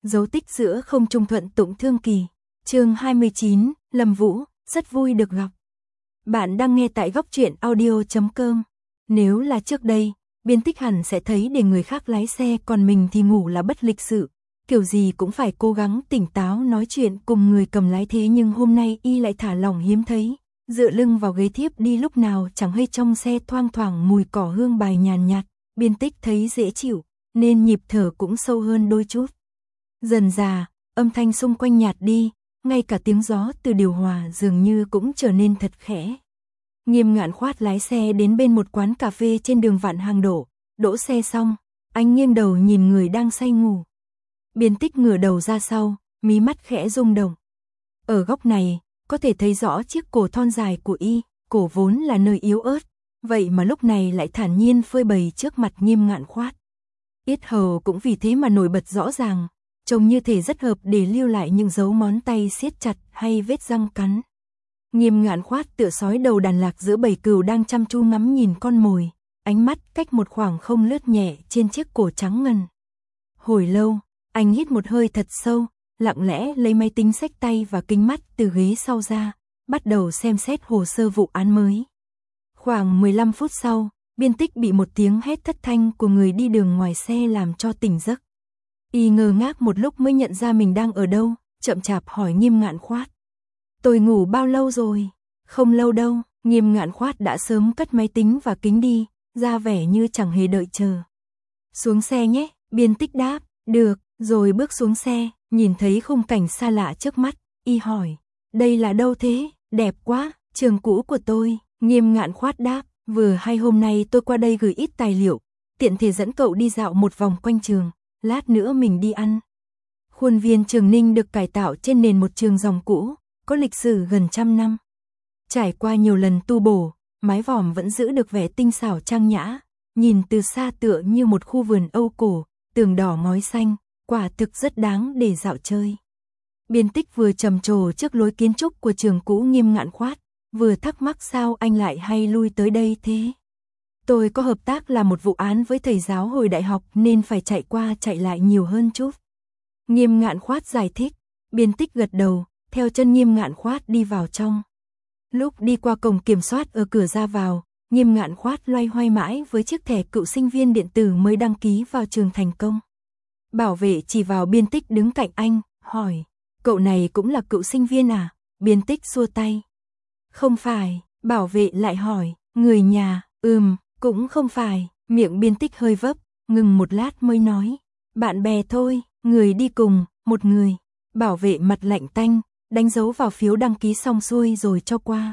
Dấu tích giữa không trung thuận tụng thương kỳ. Chương 29, Lâm Vũ, rất vui được gặp. Bạn đang nghe tại góc truyện audio.com. Nếu là trước đây, biên tích hẳn sẽ thấy để người khác lái xe còn mình thì ngủ là bất lịch sự. Kiểu gì cũng phải cố gắng tỉnh táo nói chuyện cùng người cầm lái, thế nhưng hôm nay y lại thả lỏng hiếm thấy. Dựa lưng vào ghế thiếp đi, lúc nào chẳng hay trong xe thoang thoảng mùi cỏ hương bài nhàn nhạt. Biên tích thấy dễ chịu, nên nhịp thở cũng sâu hơn đôi chút. Dần dà, âm thanh xung quanh nhạt đi, ngay cả tiếng gió từ điều hòa dường như cũng trở nên thật khẽ. Nghiêm Ngạn Khoát lái xe đến bên một quán cà phê trên đường Vạn Hàng đỗ xe xong, anh nghiêng đầu nhìn người đang say ngủ. Biên tích ngửa đầu ra sau, mí mắt khẽ rung động. Ở góc này, có thể thấy rõ chiếc cổ thon dài của y, cổ vốn là nơi yếu ớt, vậy mà lúc này lại thản nhiên phơi bày trước mặt Nghiêm Ngạn Khoát. Yết hầu cũng vì thế mà nổi bật rõ ràng, trông như thể rất hợp để lưu lại những dấu ngón tay siết chặt hay vết răng cắn. Nghiêm Ngạn Khoát tựa sói đầu đàn lạc giữa bầy cừu đang chăm chú ngắm nhìn con mồi, ánh mắt cách một khoảng không lướt nhẹ trên chiếc cổ trắng ngần. Hồi lâu, anh hít một hơi thật sâu, lặng lẽ lấy máy tính xách tay và kính mắt từ ghế sau ra, bắt đầu xem xét hồ sơ vụ án mới. Khoảng 15 phút sau, biên tích bị một tiếng hét thất thanh của người đi đường ngoài xe làm cho tỉnh giấc. Y ngơ ngác một lúc mới nhận ra mình đang ở đâu, chậm chạp hỏi Nghiêm Ngạn Khoát. Tôi ngủ bao lâu rồi? Không lâu đâu. Nghiêm Ngạn Khoát đã sớm cất máy tính và kính đi, ra vẻ như chẳng hề đợi chờ. Xuống xe nhé, biên tích đáp, được, rồi bước xuống xe, nhìn thấy khung cảnh xa lạ trước mắt, y hỏi, đây là đâu thế? Đẹp quá, trường cũ của tôi. Nghiêm Ngạn Khoát đáp, vừa hay hôm nay tôi qua đây gửi ít tài liệu, tiện thể dẫn cậu đi dạo một vòng quanh trường, lát nữa mình đi ăn. Khuôn viên Trường Ninh được cải tạo trên nền một trường dòng cũ, có lịch sử gần 100 năm. Trải qua nhiều lần tu bổ, mái vòm vẫn giữ được vẻ tinh xảo trang nhã, nhìn từ xa tựa như một khu vườn Âu cổ, tường đỏ ngói xanh, quả thực rất đáng để dạo chơi. Biên tích vừa trầm trồ trước lối kiến trúc của trường cũ Nghiêm Ngạn Khoát, vừa thắc mắc sao anh lại hay lui tới đây thế. Tôi có hợp tác làm một vụ án với thầy giáo hồi đại học nên phải chạy qua chạy lại nhiều hơn chút. Nghiêm Ngạn Khoát giải thích, biên tích gật đầu, theo chân Nghiêm Ngạn Khoát đi vào trong. Lúc đi qua cổng kiểm soát ở cửa ra vào, Nghiêm Ngạn Khoát loay hoay mãi với chiếc thẻ cựu sinh viên điện tử mới đăng ký vào trường thành công. Bảo vệ chỉ vào biên tích đứng cạnh anh, hỏi, cậu này cũng là cựu sinh viên à? Biên tích xua tay. Không phải, bảo vệ lại hỏi, người nhà, cũng không phải, miệng biên tích hơi vấp, ngừng một lát mới nói, bạn bè thôi, người đi cùng, một người. Bảo vệ mặt lạnh tanh, đánh dấu vào phiếu đăng ký xong xuôi rồi cho qua.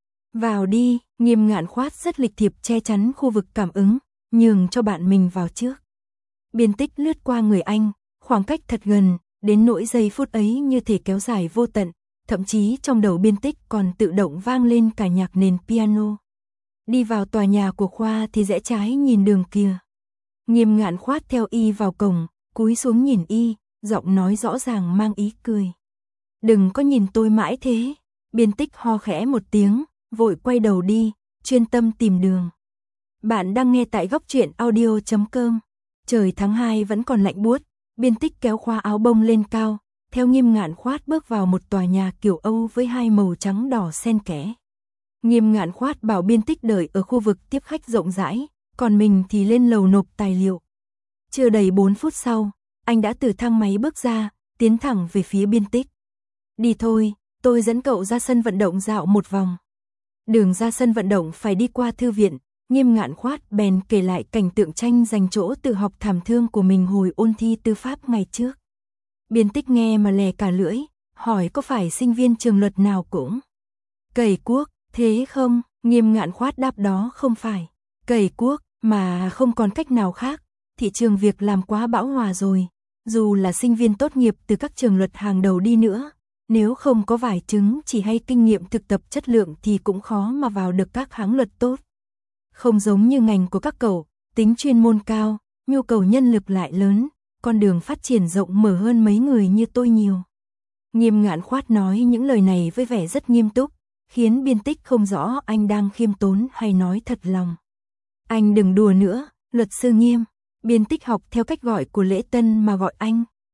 Vào đi, Nghiêm Ngạn Khoát rất lịch thiệp che chắn khu vực cảm ứng, nhường cho bạn mình vào trước. Biên tích lướt qua người anh, khoảng cách thật gần, đến nỗi giây phút ấy như thể kéo dài vô tận, thậm chí trong đầu biên tích còn tự động vang lên cả nhạc nền piano. Đi vào tòa nhà của khoa thì rẽ trái nhìn đường kia. Nghiêm Ngạn Khoát theo y vào cổng, cúi xuống nhìn y, giọng nói rõ ràng mang ý cười. Đừng có nhìn tôi mãi thế. Biên tích ho khẽ một tiếng, vội quay đầu đi, chuyên tâm tìm đường. Bạn đang nghe tại góc truyện audio.com. Trời tháng 2 vẫn còn lạnh buốt, biên tích kéo khoa áo bông lên cao, theo Nghiêm Ngạn Khoát bước vào một tòa nhà kiểu Âu với hai màu trắng đỏ xen kẽ. Nghiêm Ngạn Khoát bảo biên tích đợi ở khu vực tiếp khách rộng rãi, còn mình thì lên lầu nộp tài liệu. Chưa đầy 4 phút sau, anh đã từ thang máy bước ra, tiến thẳng về phía biên tích. Đi thôi, tôi dẫn cậu ra sân vận động dạo một vòng. Đường ra sân vận động phải đi qua thư viện, Nghiêm Ngạn Khoát bèn kể lại cảnh tượng tranh giành chỗ tự học thảm thương của mình hồi ôn thi tư pháp ngày trước. Biên tích nghe mà lè cả lưỡi, hỏi có phải sinh viên trường luật nào cũng cày cuốc, thế không? Nghiêm Ngạn Khoát đáp đó không phải cày cuốc, mà không còn cách nào khác, thị trường việc làm quá bão hòa rồi, dù là sinh viên tốt nghiệp từ các trường luật hàng đầu đi nữa, nếu không có vài chứng chỉ hay kinh nghiệm thực tập chất lượng thì cũng khó mà vào được các hãng luật tốt. Không giống như ngành của các cậu, tính chuyên môn cao, nhu cầu nhân lực lại lớn, con đường phát triển rộng mở hơn mấy người như tôi nhiều. Nghiêm Ngạn Khoát nói những lời này với vẻ rất nghiêm túc, khiến biên tích không rõ anh đang khiêm tốn hay nói thật lòng. Anh đừng đùa nữa, luật sư Nghiêm. Biên tích học theo cách gọi của lễ tân mà gọi anh.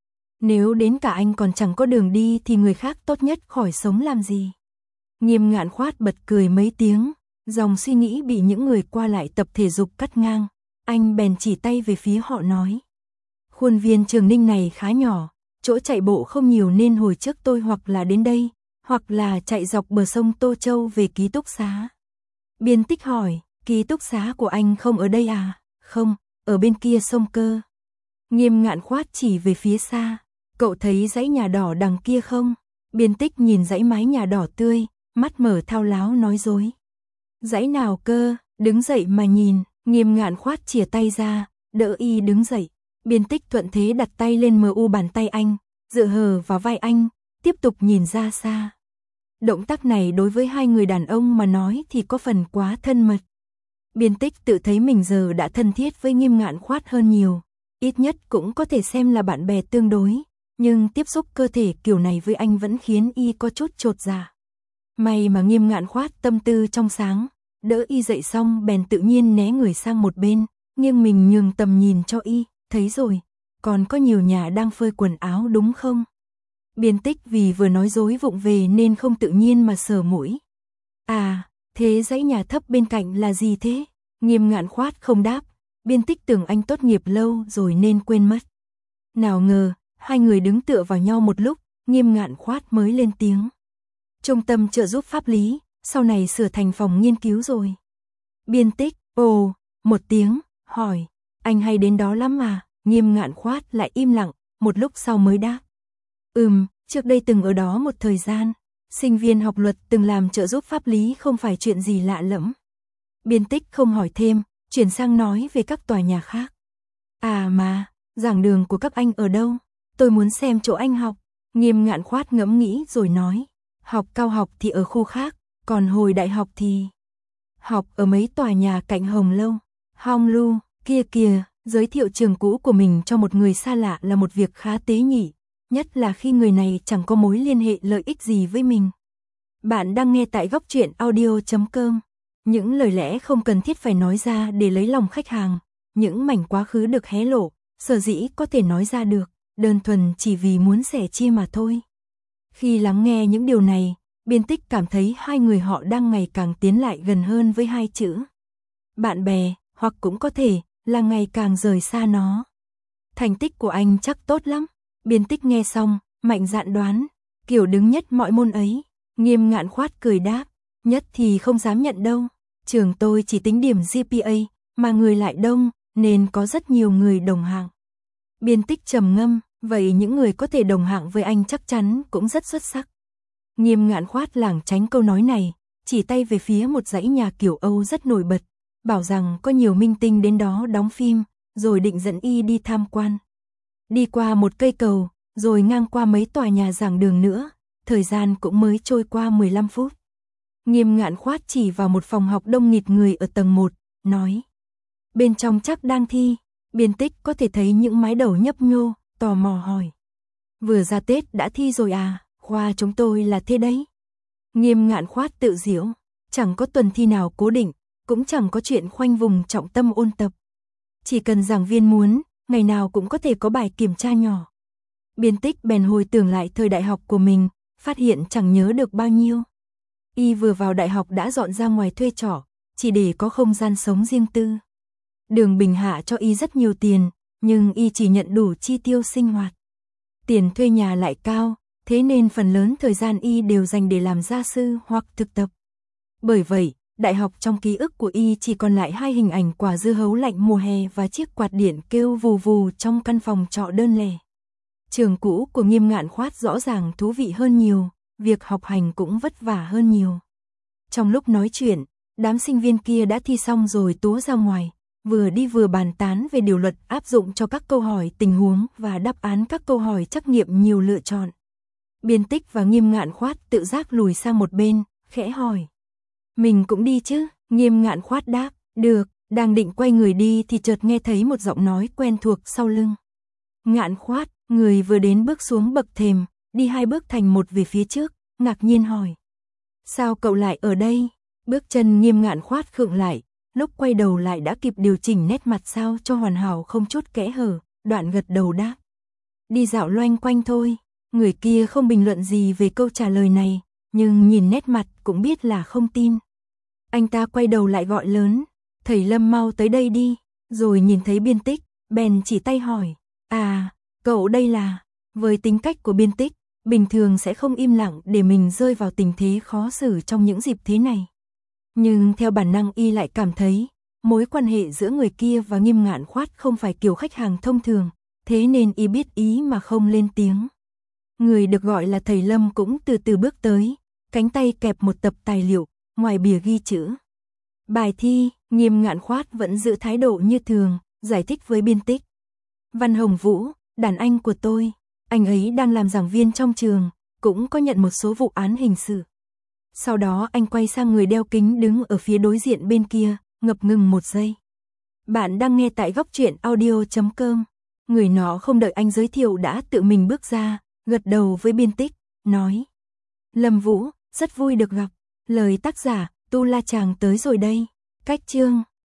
Nếu đến cả anh còn chẳng có đường đi thì người khác tốt nhất khỏi sống làm gì. Nghiêm Ngạn Khoát bật cười mấy tiếng, dòng suy nghĩ bị những người qua lại tập thể dục cắt ngang. Anh bèn chỉ tay về phía họ nói. Khuôn viên Trường Ninh này khá nhỏ, chỗ chạy bộ không nhiều nên hồi trước tôi hoặc là đến đây, hoặc là chạy dọc bờ sông Tô Châu về ký túc xá. Biên Tích hỏi, ký túc xá của anh không ở đây à? Không, ở bên kia sông cơ. Nghiêm Ngạn Khoát chỉ về phía xa, cậu thấy dãy nhà đỏ đằng kia không? Biên Tích nhìn dãy mái nhà đỏ tươi, mắt mở thao láo nói dối. Dãy nào cơ, đứng dậy mà nhìn. Nghiêm Ngạn Khoát chìa tay ra, đỡ y đứng dậy. Biên Tích thuận thế đặt tay lên mu bàn tay anh, dựa hờ vào vai anh, tiếp tục nhìn ra xa. Động tác này đối với hai người đàn ông mà nói thì có phần quá thân mật. Biên Tích tự thấy mình giờ đã thân thiết với Nghiêm Ngạn Khoát hơn nhiều, ít nhất cũng có thể xem là bạn bè tương đối, nhưng tiếp xúc cơ thể kiểu này với anh vẫn khiến y có chút chột dạ. May mà Nghiêm Ngạn Khoát tâm tư trong sáng, đỡ y dậy xong bèn tự nhiên né người sang một bên, nghiêng mình nhường tầm nhìn cho y, thấy rồi, còn có nhiều nhà đang phơi quần áo đúng không? Biên Tích vì vừa nói dối vụng về nên không tự nhiên mà sờ mũi. À, thế dãy nhà thấp bên cạnh là gì thế? Nghiêm Ngạn Khoát không đáp, Biên Tích tưởng anh tốt nghiệp lâu rồi nên quên mất. Nào ngờ, hai người đứng tựa vào nhau một lúc, Nghiêm Ngạn Khoát mới lên tiếng. Trung tâm trợ giúp pháp lý, sau này sửa thành phòng nghiên cứu rồi. Biên Tích, ồ, một tiếng, hỏi, anh hay đến đó lắm à? Nghiêm Ngạn Khoát lại im lặng, một lúc sau mới đáp. Trước đây từng ở đó một thời gian, sinh viên học luật từng làm trợ giúp pháp lý không phải chuyện gì lạ lẫm. Biên Tích không hỏi thêm, chuyển sang nói về các tòa nhà khác. À mà, giảng đường của các anh ở đâu? Tôi muốn xem chỗ anh học. Nghiêm Ngạn Khoát ngẫm nghĩ rồi nói, học cao học thì ở khu khác, còn hồi đại học thì học ở mấy tòa nhà cạnh Hồng Lâu. Hong Lu, kia kìa, giới thiệu trường cũ của mình cho một người xa lạ là một việc khá tế nhị, nhất là khi người này chẳng có mối liên hệ lợi ích gì với mình. Bạn đang nghe tại Góc Truyện Audio.com. Những lời lẽ không cần thiết phải nói ra để lấy lòng khách hàng, những mảnh quá khứ được hé lộ, sở dĩ có thể nói ra được, đơn thuần chỉ vì muốn sẻ chia mà thôi. Khi lắng nghe những điều này, Biên Tích cảm thấy hai người họ đang ngày càng tiến lại gần hơn với hai chữ bạn bè, hoặc cũng có thể là ngày càng rời xa nó. Thành tích của anh chắc tốt lắm. Biên Tích nghe xong, mạnh dạn đoán, kiểu đứng nhất mọi môn ấy. Nghiêm Ngạn Khoát cười đáp, nhất thì không dám nhận đâu. Trường tôi chỉ tính điểm GPA, mà người lại đông, nên có rất nhiều người đồng hạng. Biên Tích trầm ngâm, vậy những người có thể đồng hạng với anh chắc chắn cũng rất xuất sắc. Nghiêm Ngạn Khoát lảng tránh câu nói này, chỉ tay về phía một dãy nhà kiểu Âu rất nổi bật, bảo rằng có nhiều minh tinh đến đó đóng phim, rồi định dẫn y đi tham quan. Đi qua một cây cầu, rồi ngang qua mấy tòa nhà giảng đường nữa, thời gian cũng mới trôi qua 15 phút. Nghiêm Ngạn Khoát chỉ vào một phòng học đông nghịt người ở tầng 1, nói. Bên trong chắc đang thi. Biên Tích có thể thấy những mái đầu nhấp nhô, tò mò hỏi. Vừa ra Tết đã thi rồi à, khoa chúng tôi là thế đấy. Nghiêm Ngạn Khoát tự giễu, chẳng có tuần thi nào cố định, cũng chẳng có chuyện khoanh vùng trọng tâm ôn tập. Chỉ cần giảng viên muốn, ngày nào cũng có thể có bài kiểm tra nhỏ. Biên Tích bèn hồi tưởng lại thời đại học của mình, phát hiện chẳng nhớ được bao nhiêu. Y vừa vào đại học đã dọn ra ngoài thuê trọ, chỉ để có không gian sống riêng tư. Đường Bình Hạ cho y rất nhiều tiền, nhưng y chỉ nhận đủ chi tiêu sinh hoạt. Tiền thuê nhà lại cao, thế nên phần lớn thời gian y đều dành để làm gia sư hoặc thực tập. Bởi vậy, đại học trong ký ức của y chỉ còn lại hai hình ảnh quả dưa hấu lạnh mùa hè và chiếc quạt điện kêu vù vù trong căn phòng trọ đơn lẻ. Trường cũ của Nghiêm Ngạn Khoát rõ ràng thú vị hơn nhiều, việc học hành cũng vất vả hơn nhiều. Trong lúc nói chuyện, đám sinh viên kia đã thi xong rồi túa ra ngoài, vừa đi vừa bàn tán về điều luật áp dụng cho các câu hỏi tình huống và đáp án các câu hỏi trắc nghiệm nhiều lựa chọn. Biên Tích và Nghiêm Ngạn Khoát tự giác lùi sang một bên, khẽ hỏi. Mình cũng đi chứ? Nghiêm Ngạn Khoát đáp, được, đang định quay người đi thì chợt nghe thấy một giọng nói quen thuộc sau lưng. Ngạn Khoát, người vừa đến bước xuống bậc thềm, đi hai bước thành một về phía trước, ngạc nhiên hỏi. Sao cậu lại ở đây? Bước chân Nghiêm Ngạn Khoát khựng lại, lúc quay đầu lại đã kịp điều chỉnh nét mặt sao cho hoàn hảo không chút kẽ hở, đoạn gật đầu đáp. đi dạo loanh quanh thôi. Người kia không bình luận gì về câu trả lời này, nhưng nhìn nét mặt cũng biết là không tin. Anh ta quay đầu lại gọi lớn, thầy Lâm mau tới đây đi, rồi nhìn thấy Biên Tích, bèn chỉ tay hỏi, à, cậu đây là, với tính cách của Biên Tích, bình thường sẽ không im lặng để mình rơi vào tình thế khó xử trong những dịp thế này. Nhưng theo bản năng y lại cảm thấy, mối quan hệ giữa người kia và Nghiêm Ngạn Khoát không phải kiểu khách hàng thông thường, thế nên y biết ý mà không lên tiếng. Người được gọi là thầy Lâm cũng từ từ bước tới, cánh tay kẹp một tập tài liệu, ngoài bìa ghi chữ. Bài thi, Nghiêm Ngạn Khoát vẫn giữ thái độ như thường, giải thích với Biên Tích. Văn Hồng Vũ, đàn anh của tôi, anh ấy đang làm giảng viên trong trường, cũng có nhận một số vụ án hình sự. Sau đó anh quay sang người đeo kính đứng ở phía đối diện bên kia, ngập ngừng một giây. Bạn đang nghe tại góc truyện audio.com. Người nó không đợi anh giới thiệu đã tự mình bước ra, gật đầu với Biên Tích, nói. Lâm Vũ, rất vui được gặp. Lời tác giả, Tu La Chàng tới rồi đây. Cách chương